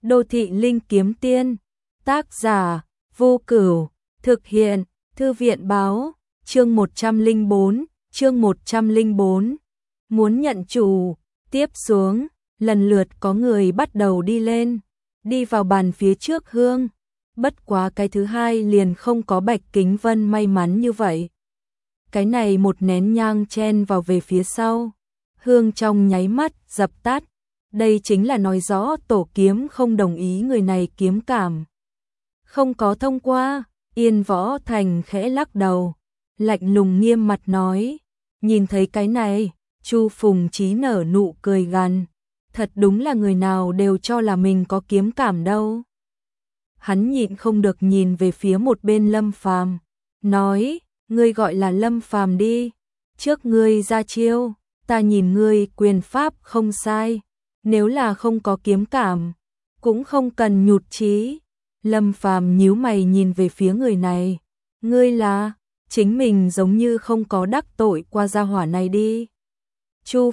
Đô thị linh kiếm tiên, tác giả, Vô Cửu, thực hiện, Thư viện báo, chương 104, muốn nhận chủ, tiếp xuống, lần lượt có người bắt đầu đi lên, đi vào bàn phía trước hương, bất quá cái thứ hai liền không có Bạch Kính Vân may mắn như vậy. Cái này một nén nhang chen vào về phía sau, hương trong nháy mắt dập tắt. Đây chính là nói rõ tổ kiếm không đồng ý người này kiếm cảm. Không có thông qua, Yên Võ Thành khẽ lắc đầu, lạnh lùng nghiêm mặt nói, nhìn thấy cái này, Chu Phùng Chí nở nụ cười gằn, thật đúng là người nào đều cho là mình có kiếm cảm đâu. Hắn nhịn không được nhìn về phía một bên Lâm Phàm, nói, ngươi gọi là Lâm Phàm đi, trước ngươi ra chiêu, ta nhìn ngươi quyền pháp không sai. Nếu là không có kiếm cảm, cũng không cần nhụt chí. Lâm Phàm nhíu mày nhìn về phía người này. Ngươi là, chính mình giống như không có đắc tội qua gia hỏa này đi. Chu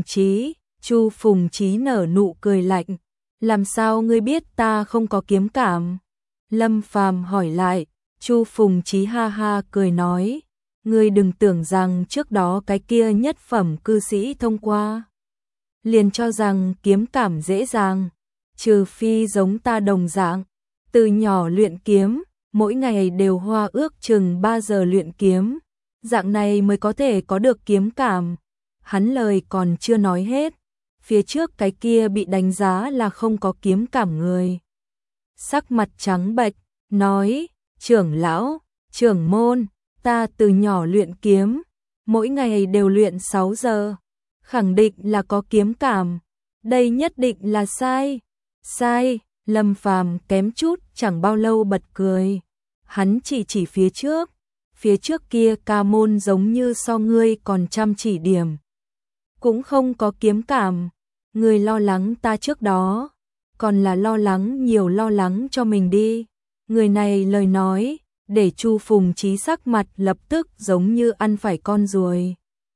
Phùng Chí nở nụ cười lạnh. Làm sao ngươi biết ta không có kiếm cảm? Lâm Phàm hỏi lại. Chu Phùng Chí ha ha cười nói. Ngươi đừng tưởng rằng trước đó cái kia nhất phẩm cư sĩ thông qua. Liền cho rằng kiếm cảm dễ dàng, trừ phi giống ta đồng dạng, từ nhỏ luyện kiếm, mỗi ngày đều hoa ước chừng 3 giờ luyện kiếm, dạng này mới có thể có được kiếm cảm. Hắn lời còn chưa nói hết, phía trước cái kia bị đánh giá là không có kiếm cảm người. Sắc mặt trắng bệch, nói, trưởng lão, trưởng môn, ta từ nhỏ luyện kiếm, mỗi ngày đều luyện 6 giờ. Khẳng định là có kiếm cảm, đây nhất định là sai. Sai, Lâm Phàm kém chút chẳng bao lâu bật cười. Hắn chỉ phía trước kia ca môn giống như so ngươi còn chăm chỉ điểm. Cũng không có kiếm cảm, ngươi lo lắng ta trước đó, còn là lo lắng cho mình đi. Người này lời nói, để Chu Phùng Chí sắc mặt lập tức giống như ăn phải con ruồi.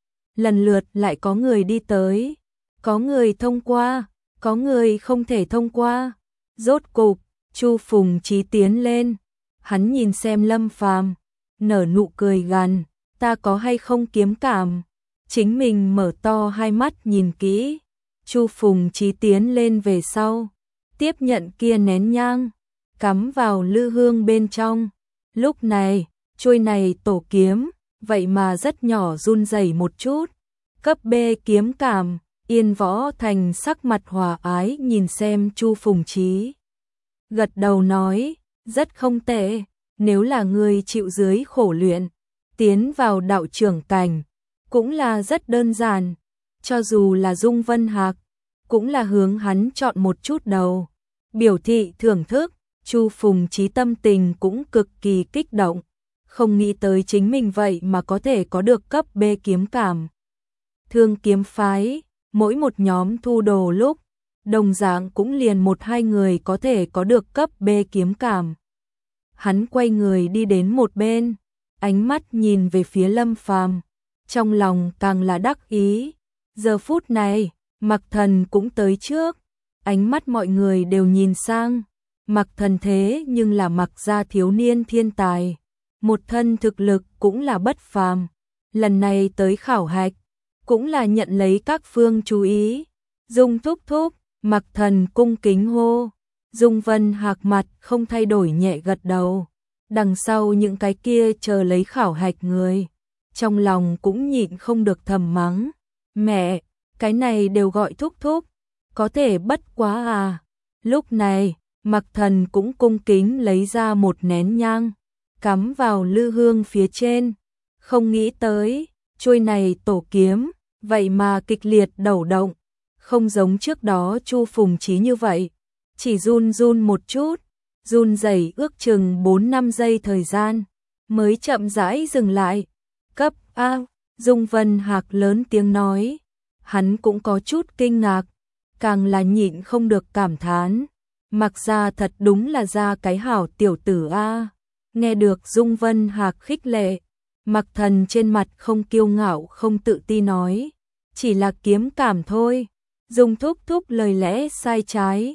Lần lượt lại có người đi tới, có người thông qua, có người không thể thông qua. Rốt cục, Chu Phùng Chí tiến lên, hắn nhìn xem Lâm Phàm, nở nụ cười gằn, ta có hay không kiếm cảm? Chính mình mở to hai mắt nhìn kỹ. Chu Phùng Chí tiến lên về sau, tiếp nhận kia nén nhang, cắm vào lư hương bên trong. Lúc này, chuôi này tổ kiếm vậy mà rất nhỏ run rẩy một chút. Cấp B kiếm cảm, Yên Võ Thành sắc mặt hòa ái nhìn xem Chu Phùng Chí. Gật đầu nói, rất không tệ, nếu là người chịu dưới khổ luyện, tiến vào đạo trưởng cảnh, cũng là rất đơn giản. Cho dù là Dung Vân Hạc, cũng là hướng hắn chọn một chút đầu. Biểu thị thưởng thức, Chu Phùng Chí tâm tình cũng cực kỳ kích động. Không nghĩ tới chính mình vậy mà có thể có được cấp B kiếm cảm. Thương kiếm phái, mỗi một nhóm thu đồ lúc, đồng dạng cũng liền 1-2 người có thể có được cấp B kiếm cảm. Hắn quay người đi đến một bên, ánh mắt nhìn về phía Lâm Phàm, trong lòng càng là đắc ý. Giờ phút này, Mặc Thần cũng tới trước, ánh mắt mọi người đều nhìn sang. Mặc Thần thế nhưng là Mặc gia thiếu niên thiên tài, một thân thực lực cũng là bất phàm. Lần này tới khảo hạch, cũng là nhận lấy các phương chú ý. Dung thúc thúc, Mặc Thần cung kính hô. Dung Vân Hạc mặt không thay đổi nhẹ gật đầu. Đằng sau những cái kia chờ lấy khảo hạch người, trong lòng cũng nhịn không được thầm mắng. Mẹ, cái này đều gọi thúc thúc, có thể bất quá à. Lúc này, Mặc Thần cũng cung kính lấy ra một nén nhang, cắm vào lư hương phía trên. Không nghĩ tới, chuôi này tổ kiếm, vậy mà kịch liệt đẩu động, không giống trước đó Chu Phùng Chí như vậy, chỉ run run một chút, run rẩy ước chừng 4-5 giây thời gian, mới chậm rãi dừng lại. Cấp A, Dung Vân Hạc lớn tiếng nói, hắn cũng có chút kinh ngạc, càng là nhịn không được cảm thán, Mặc gia thật đúng là ra cái hảo tiểu tử A. Nghe được Dung Vân Hạc khích lệ, Mặc Thần trên mặt không kiêu ngạo không tự ti nói, chỉ là kiếm cảm thôi. Dung thúc thúc lời lẽ sai trái,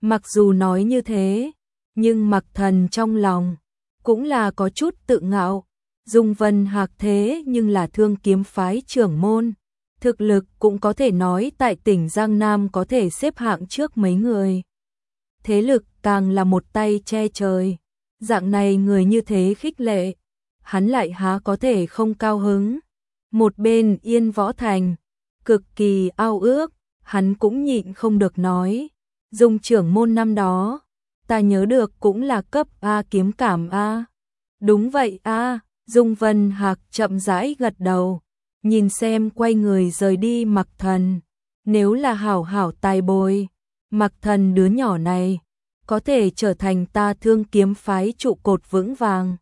Mặc dù nói như thế, nhưng Mặc Thần trong lòng cũng là có chút tự ngạo. Dung Vân Hạc thế nhưng là Thương Kiếm phái trưởng môn, thực lực cũng có thể nói tại tỉnh Giang Nam có thể xếp hạng trước mấy người. Thế lực càng là một tay che trời, dạng này người như thế khích lệ, hắn lại há có thể không cao hứng. Một bên Yên Võ Thành, cực kỳ ao ước, hắn cũng nhịn không được nói, Dung trưởng môn năm đó, ta nhớ được cũng là cấp A kiếm cảm A. Đúng vậy A, Dung Vân Hạc chậm rãi gật đầu, nhìn xem quay người rời đi Mặc Thần, nếu là hảo hảo tài bồi, Mặc Thần đứa nhỏ này có thể trở thành ta Thương Kiếm phái trụ cột vững vàng.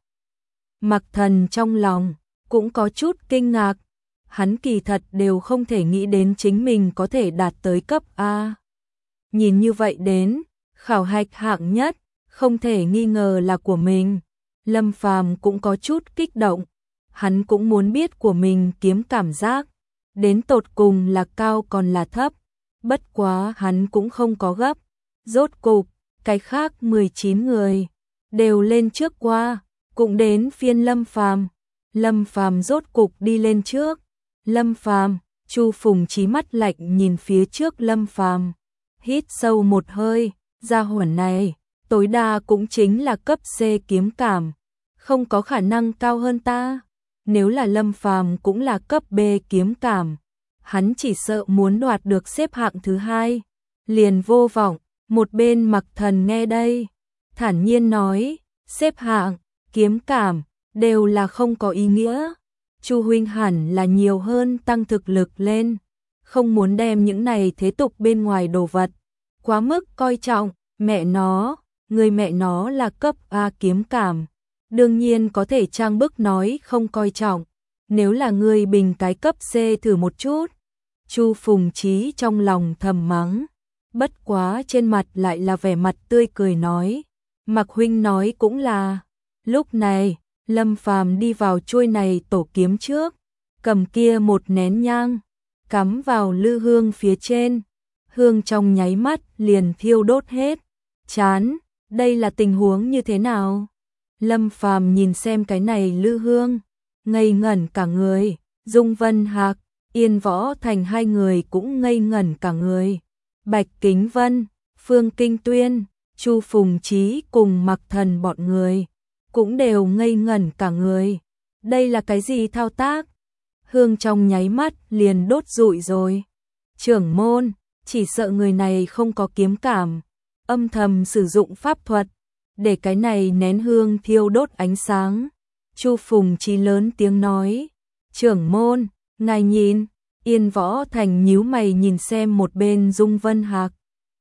Mặc Thần trong lòng cũng có chút kinh ngạc, hắn kỳ thật đều không thể nghĩ đến chính mình có thể đạt tới cấp A. Nhìn như vậy đến, khảo hạch hạng nhất, không thể nghi ngờ là của mình. Lâm Phàm cũng có chút kích động, hắn cũng muốn biết của mình kiếm cảm giác, đến tột cùng là cao còn là thấp, bất quá hắn cũng không có gấp. Rốt cục, cái khác 19 người đều lên trước qua, cũng đến phiên Lâm Phàm. Lâm Phàm rốt cục đi lên trước. Lâm Phàm, Chu Phùng Chí mắt lạnh nhìn phía trước Lâm Phàm, hít sâu một hơi, gia hỏa này, tối đa cũng chính là cấp C kiếm cảm, không có khả năng cao hơn ta. Nếu là Lâm Phàm cũng là cấp B kiếm cảm, hắn chỉ sợ muốn đoạt được xếp hạng thứ hai, liền vô vọng. Một bên Mặc Thần nghe đây, thản nhiên nói, xếp hạng, kiếm cảm, đều là không có ý nghĩa. Chu huynh hẳn là nhiều hơn tăng thực lực lên, không muốn đem những này thế tục bên ngoài đồ vật quá mức coi trọng. Mẹ nó, người mẹ nó là cấp A kiếm cảm, đương nhiên có thể trang bức nói không coi trọng. Nếu là người bình cái cấp C thử một chút. Chu Phùng Chí trong lòng thầm mắng, bất quá trên mặt lại là vẻ mặt tươi cười nói, Mặc huynh nói cũng là. Lúc này, Lâm Phàm đi vào chuôi này tổ kiếm trước, cầm kia một nén nhang, cắm vào lư hương phía trên, hương trong nháy mắt liền thiêu đốt hết. Chán, đây là tình huống như thế nào? Lâm Phàm nhìn xem cái này lư hương, ngây ngẩn cả người. Dung Vân Hạc, Yên Võ Thành hai người cũng ngây ngẩn cả người. Bạch Kính Vân, Phương Kinh Tuyên, Chu Phùng Chí cùng Mặc Thần bọn người cũng đều ngây ngẩn cả người. Đây là cái gì thao tác? Hương trong nháy mắt liền đốt rụi rồi. Trưởng môn, chỉ sợ người này không có kiếm cảm, âm thầm sử dụng pháp thuật để cái này nén hương thiêu đốt ánh sáng. Chu Phùng Chí lớn tiếng nói, trưởng môn, ngài nhìn. Yên Võ Thành nhíu mày nhìn xem một bên Dung Vân Hạc.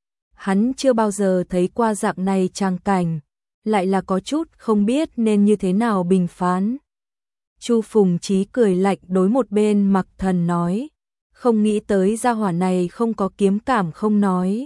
Hắn chưa bao giờ thấy qua dạng này tràng cảnh, lại là có chút không biết nên như thế nào bình phán. Chu Phùng Chí cười lạnh đối một bên Mặc Thần nói, không nghĩ tới gia hỏa này không có kiếm cảm không nói,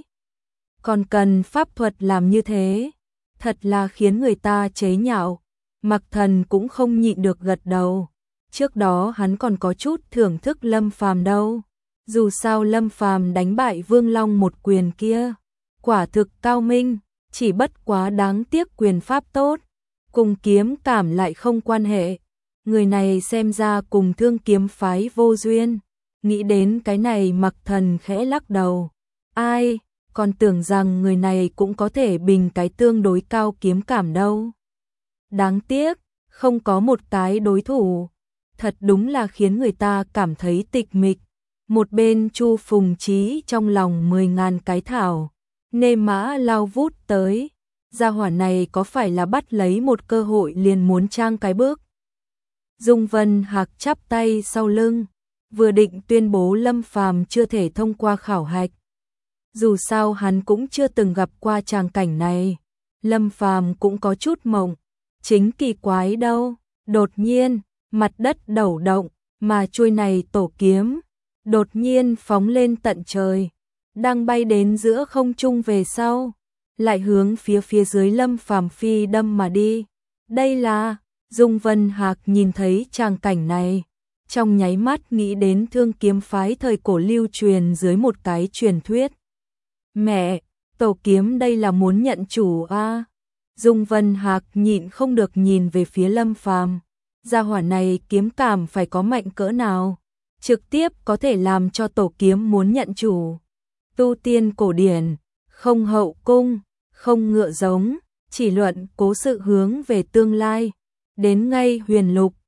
còn cần pháp thuật làm như thế, thật là khiến người ta chế nhạo. Mặc Thần cũng không nhịn được gật đầu. Trước đó hắn còn có chút thưởng thức Lâm Phàm đâu. Dù sao Lâm Phàm đánh bại Vương Long một quyền kia, quả thực cao minh, chỉ bất quá đáng tiếc quyền pháp tốt, cùng kiếm cảm lại không quan hệ. Người này xem ra cùng Thương Kiếm phái vô duyên. Nghĩ đến cái này Mặc Thần khẽ lắc đầu. Ai, còn tưởng rằng người này cũng có thể bình cái tương đối cao kiếm cảm đâu. Đáng tiếc, không có một cái đối thủ. Thật đúng là khiến người ta cảm thấy tịch mịch. Một bên Chu Phùng Chí trong lòng 10.000 cái thảo nê mã lao vút tới. Gia hỏa này có phải là bắt lấy một cơ hội liền muốn trang cái bước. Dung Vân Hạc chắp tay sau lưng, vừa định tuyên bố Lâm Phàm chưa thể thông qua khảo hạch. Dù sao hắn cũng chưa từng gặp qua tràng cảnh này. Lâm Phàm cũng có chút mộng, chính kỳ quái đâu. Đột nhiên, mặt đất đẩu động, mà chuôi này tổ kiếm đột nhiên phóng lên tận trời, đang bay đến giữa không trung về sau, lại hướng phía dưới Lâm Phàm phi đâm mà đi. Đây là, Dung Vân Hạc nhìn thấy tràng cảnh này, trong nháy mắt nghĩ đến Thương Kiếm phái thời cổ lưu truyền dưới một cái truyền thuyết. Mẹ, Tổ kiếm đây là muốn nhận chủ a. Dung Vân Hạc nhịn không được nhìn về phía Lâm Phàm. Gia hỏa này kiếm cảm phải có mạnh cỡ nào, trực tiếp có thể làm cho tổ kiếm muốn nhận chủ. Tu tiên cổ điển, không hậu cung, không ngựa giống, chỉ luận cố sự hướng về tương lai. Đến ngay huyền lục,